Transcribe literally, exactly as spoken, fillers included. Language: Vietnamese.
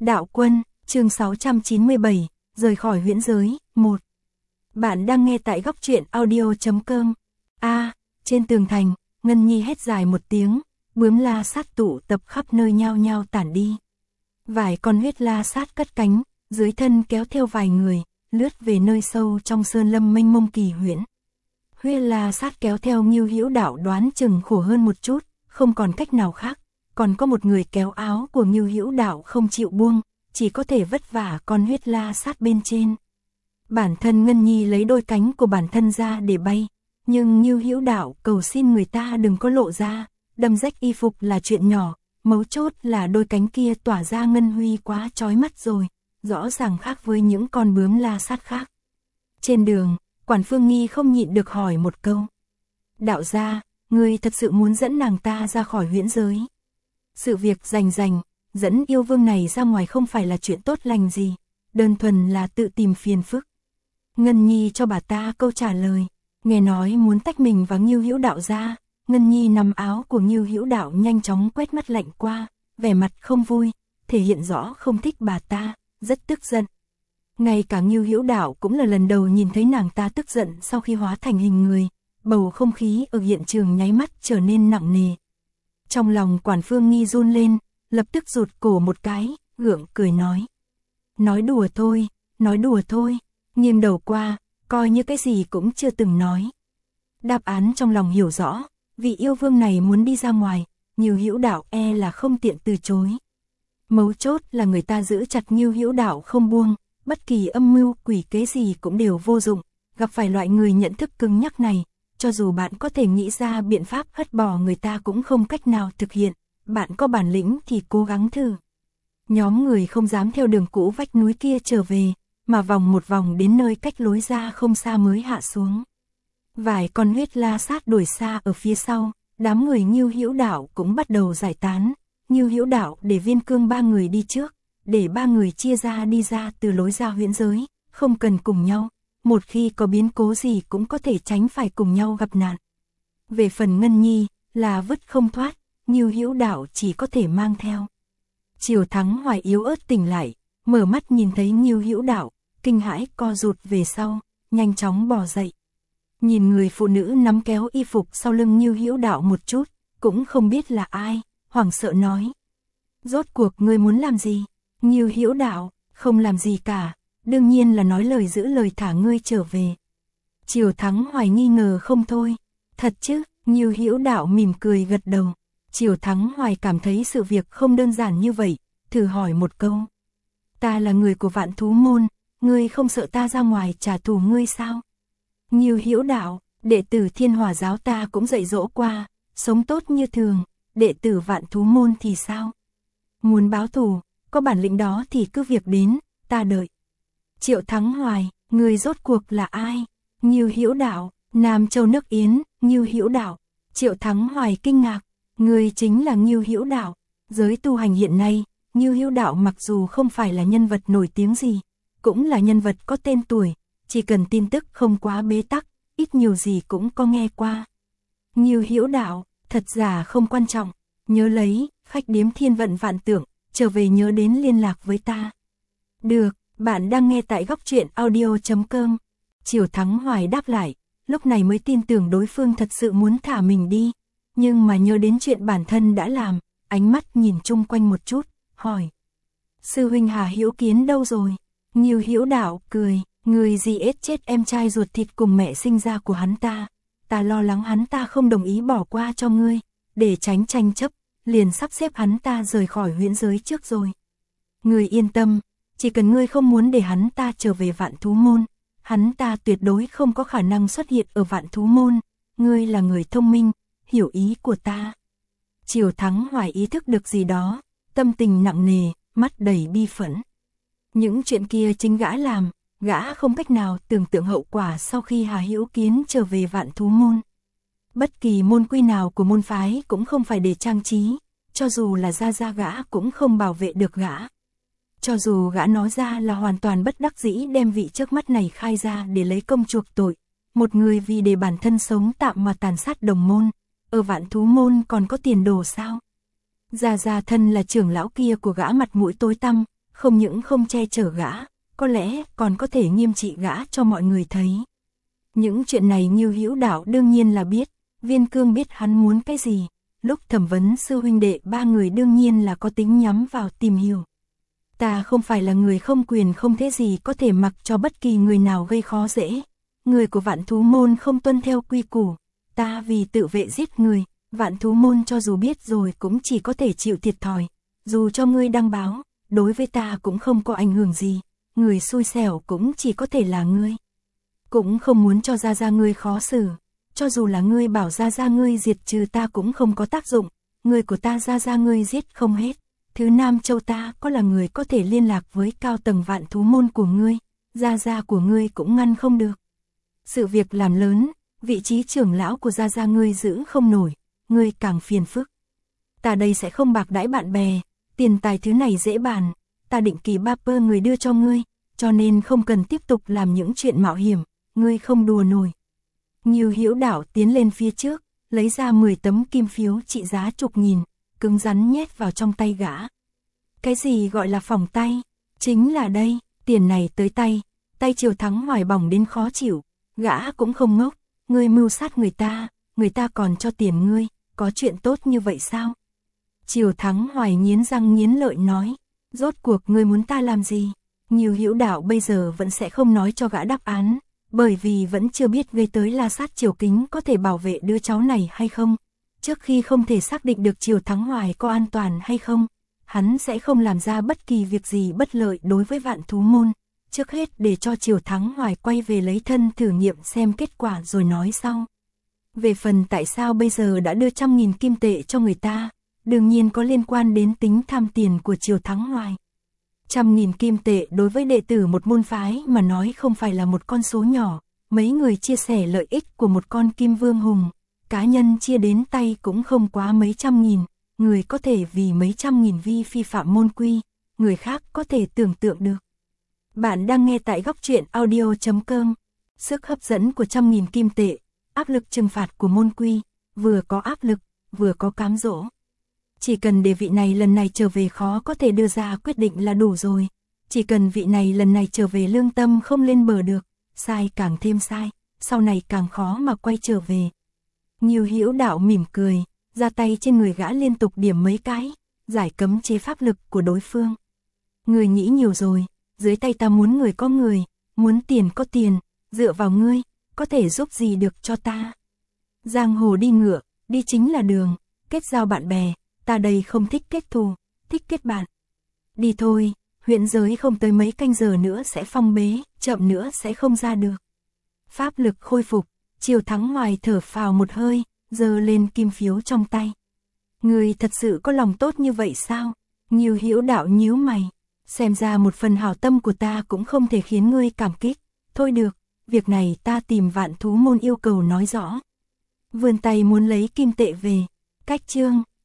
Đạo Quân, chương sáu trăm chín mươi bảy, rời khỏi huyễn giới, một. Bạn đang nghe tại góc truyện audio chấm com. A, trên tường thành, Ngân Nhi hét dài một tiếng, bướm la sát tụ tập khắp nơi nhao nhao tản đi. Vài con huyết la sát cất cánh, dưới thân kéo theo vài người, lướt về nơi sâu trong sơn lâm mênh mông kỳ huyễn. Huyết la sát kéo theo Ngưu Hữu Đạo đoán chừng khổ hơn một chút, không còn cách nào khác. Còn có một người kéo áo của Ngưu Hữu Đạo không chịu buông, chỉ có thể vất vả con huyết la sát bên trên. Bản thân Ngân Nhi lấy đôi cánh của bản thân ra để bay, nhưng Ngưu Hữu Đạo cầu xin người ta đừng có lộ ra, đâm rách y phục là chuyện nhỏ, mấu chốt là đôi cánh kia tỏa ra ngân huy quá chói mắt rồi, rõ ràng khác với những con bướm la sát khác. Trên đường, Quản Phương Nghi không nhịn được hỏi một câu. Đạo gia, ngươi thật sự muốn dẫn nàng ta ra khỏi huyễn giới? Sự việc rành rành, dẫn yêu vương này ra ngoài không phải là chuyện tốt lành gì, đơn thuần là tự tìm phiền phức. Ngân Nhi cho bà ta câu trả lời, nghe nói muốn tách mình và Ngưu Hữu Đạo ra, Ngân Nhi nắm áo của Ngưu Hữu Đạo nhanh chóng quét mắt lạnh qua, vẻ mặt không vui, thể hiện rõ không thích bà ta, rất tức giận. Ngay cả Ngưu Hữu Đạo cũng là lần đầu nhìn thấy nàng ta tức giận sau khi hóa thành hình người, bầu không khí ở hiện trường nháy mắt trở nên nặng nề. Trong lòng Quản Phương Nghi run lên, lập tức rụt cổ một cái, gượng cười nói. Nói đùa thôi, nói đùa thôi, nghiêng đầu qua, coi như cái gì cũng chưa từng nói. Đáp án trong lòng hiểu rõ, vị yêu vương này muốn đi ra ngoài, Ngưu Hữu Đạo e là không tiện từ chối. Mấu chốt là người ta giữ chặt Ngưu Hữu Đạo không buông, bất kỳ âm mưu quỷ kế gì cũng đều vô dụng, gặp phải loại người nhận thức cứng nhắc này, cho dù bạn có thể nghĩ ra biện pháp hất bỏ người ta cũng không cách nào thực hiện, bạn có bản lĩnh thì cố gắng thử. Nhóm người không dám theo đường cũ vách núi kia trở về, mà vòng một vòng đến nơi cách lối ra không xa mới hạ xuống. Vài con huyết la sát đuổi xa ở phía sau, đám người Ngưu Hữu Đạo cũng bắt đầu giải tán. Ngưu Hữu Đạo để Viên Cương ba người đi trước, để ba người chia ra đi ra từ lối ra huyễn giới, không cần cùng nhau. Một khi có biến cố gì cũng có thể tránh phải cùng nhau gặp nạn. Về phần Ngân Nhi, là vứt không thoát, Ngưu Hữu Đạo chỉ có thể mang theo. Triều Thắng Hoài yếu ớt tỉnh lại, mở mắt nhìn thấy Ngưu Hữu Đạo, kinh hãi co rụt về sau, nhanh chóng bò dậy. Nhìn người phụ nữ nắm kéo y phục sau lưng Ngưu Hữu Đạo một chút, cũng không biết là ai, hoảng sợ nói. Rốt cuộc ngươi muốn làm gì? Ngưu Hữu Đạo, không làm gì cả. Đương nhiên là nói lời giữ lời thả ngươi trở về. Triều Thắng Hoài nghi ngờ không thôi. Thật chứ? Ngưu Hữu Đạo mỉm cười gật đầu. Triều Thắng Hoài cảm thấy sự việc không đơn giản như vậy, thử hỏi một câu. Ta là người của Vạn Thú Môn, ngươi không sợ ta ra ngoài trả thù ngươi sao? Ngưu Hữu Đạo, đệ tử Thiên Hỏa giáo ta cũng dạy dỗ qua, sống tốt như thường, đệ tử Vạn Thú Môn thì sao? Muốn báo thù, có bản lĩnh đó thì cứ việc đến, ta đợi. Triệu Thắng Hoài, người rốt cuộc là ai? Ngưu Hữu Đạo, Nam Châu nước Yến, Ngưu Hữu Đạo. Triệu Thắng Hoài kinh ngạc, người chính là Ngưu Hữu Đạo. Giới tu hành hiện nay, Ngưu Hữu Đạo mặc dù không phải là nhân vật nổi tiếng gì, cũng là nhân vật có tên tuổi, chỉ cần tin tức không quá bế tắc, ít nhiều gì cũng có nghe qua. Ngưu Hữu Đạo, thật giả không quan trọng, nhớ lấy, khách điếm Thiên Vận Vạn Tượng, trở về nhớ đến liên lạc với ta. Được. Bạn đang nghe tại góc truyện audio chấm com. Triều Thắng Hoài đáp lại, lúc này mới tin tưởng đối phương thật sự muốn thả mình đi. Nhưng mà nhớ đến chuyện bản thân đã làm, ánh mắt nhìn chung quanh một chút, hỏi. Sư huynh Hà Hữu Kiến đâu rồi? Ngưu Hữu Đạo cười, người gì ết chết em trai ruột thịt cùng mẹ sinh ra của hắn ta. Ta lo lắng hắn ta không đồng ý bỏ qua cho ngươi, để tránh tranh chấp, liền sắp xếp hắn ta rời khỏi huyễn giới trước rồi. Ngươi yên tâm. Chỉ cần ngươi không muốn để hắn ta trở về Vạn Thú Môn, hắn ta tuyệt đối không có khả năng xuất hiện ở Vạn Thú Môn, ngươi là người thông minh, hiểu ý của ta. Triều Thắng Hoài ý thức được gì đó, tâm tình nặng nề, mắt đầy bi phẫn. Những chuyện kia chính gã làm, gã không cách nào tưởng tượng hậu quả sau khi Hà Hữu Kiến trở về Vạn Thú Môn. Bất kỳ môn quy nào của môn phái cũng không phải để trang trí, cho dù là gia gia gã cũng không bảo vệ được gã. Cho dù gã nói ra là hoàn toàn bất đắc dĩ đem vị trước mắt này khai ra để lấy công chuộc tội, một người vì để bản thân sống tạm mà tàn sát đồng môn, ở Vạn Thú Môn còn có tiền đồ sao? Gia Gia thân là trưởng lão kia của gã mặt mũi tối tăm, không những không che chở gã, có lẽ còn có thể nghiêm trị gã cho mọi người thấy. Những chuyện này Ngưu Hữu Đạo đương nhiên là biết, Viên Cương biết hắn muốn cái gì, lúc thẩm vấn sư huynh đệ ba người đương nhiên là có tính nhắm vào tìm hiểu. Ta không phải là người không quyền không thế gì có thể mặc cho bất kỳ người nào gây khó dễ. Người của Vạn Thú Môn không tuân theo quy củ, ta vì tự vệ giết người, Vạn Thú Môn cho dù biết rồi cũng chỉ có thể chịu thiệt thòi. Dù cho ngươi đăng báo, đối với ta cũng không có ảnh hưởng gì, người xui xẻo cũng chỉ có thể là ngươi. Cũng không muốn cho Gia Gia ngươi khó xử, cho dù là ngươi bảo Gia Gia ngươi diệt trừ ta cũng không có tác dụng, người của ta Gia Gia ngươi giết không hết. Thứ Nam Châu ta có là người có thể liên lạc với cao tầng Vạn Thú Môn của ngươi, Gia Gia của ngươi cũng ngăn không được. Sự việc làm lớn, vị trí trưởng lão của Gia Gia ngươi giữ không nổi, ngươi càng phiền phức. Ta đây sẽ không bạc đãi bạn bè, tiền tài thứ này dễ bàn, ta định kỳ ba pơ người đưa cho ngươi, cho nên không cần tiếp tục làm những chuyện mạo hiểm, ngươi không đùa nổi. Ngưu Hữu Đạo tiến lên phía trước, lấy ra mười tấm kim phiếu trị giá chục nghìn, cứng rắn nhét vào trong tay gã. Cái gì gọi là phỏng tay? Chính là đây, tiền này tới tay, tay Triều Thắng Hoài bỏng đến khó chịu, gã cũng không ngốc, ngươi mưu sát người ta, người ta còn cho tiền ngươi, có chuyện tốt như vậy sao? Triều Thắng Hoài nghiến răng nghiến lợi nói, rốt cuộc ngươi muốn ta làm gì? Ngưu Hữu Đạo bây giờ vẫn sẽ không nói cho gã đáp án, bởi vì vẫn chưa biết gây tới La Sát Triều Kính có thể bảo vệ đứa cháu này hay không. Trước khi không thể xác định được Triều Thắng Hoài có an toàn hay không, hắn sẽ không làm ra bất kỳ việc gì bất lợi đối với Vạn Thú Môn. Trước hết để cho Triều Thắng Hoài quay về lấy thân thử nghiệm xem kết quả rồi nói sau. Về phần tại sao bây giờ đã đưa trăm nghìn kim tệ cho người ta, đương nhiên có liên quan đến tính tham tiền của Triều Thắng Hoài. Trăm nghìn kim tệ đối với đệ tử một môn phái mà nói không phải là một con số nhỏ, mấy người chia sẻ lợi ích của một con kim vương hùng, cá nhân chia đến tay cũng không quá mấy trăm nghìn, người có thể vì mấy trăm nghìn vi phi phạm môn quy, người khác có thể tưởng tượng được. Bạn đang nghe tại góc truyện audio chấm com, sức hấp dẫn của trăm nghìn kim tệ, áp lực trừng phạt của môn quy, vừa có áp lực, vừa có cám dỗ. Chỉ cần để vị này lần này trở về khó có thể đưa ra quyết định là đủ rồi. Chỉ cần vị này lần này trở về lương tâm không lên bờ được, sai càng thêm sai, sau này càng khó mà quay trở về. Ngưu Hữu Đạo mỉm cười, ra tay trên người gã liên tục điểm mấy cái, giải cấm chế pháp lực của đối phương. Người nghĩ nhiều rồi, dưới tay ta muốn người có người, muốn tiền có tiền, dựa vào ngươi, có thể giúp gì được cho ta. Giang hồ đi ngựa, đi chính là đường, kết giao bạn bè. Ta đây không thích kết thù, thích kết bạn. Đi thôi, huyện giới không tới mấy canh giờ nữa sẽ phong bế, chậm nữa sẽ không ra được. Pháp lực khôi phục, Triều Thắng Hoài thở phào một hơi, giơ lên kim phiếu trong tay. Người thật sự có lòng tốt như vậy sao? Ngưu Hữu Đạo nhíu mày, xem ra một phần hảo tâm của ta cũng không thể khiến ngươi cảm kích. Thôi được, việc này ta tìm Vạn Thú Môn yêu cầu nói rõ. Vươn tay muốn lấy kim tệ về, cách chương.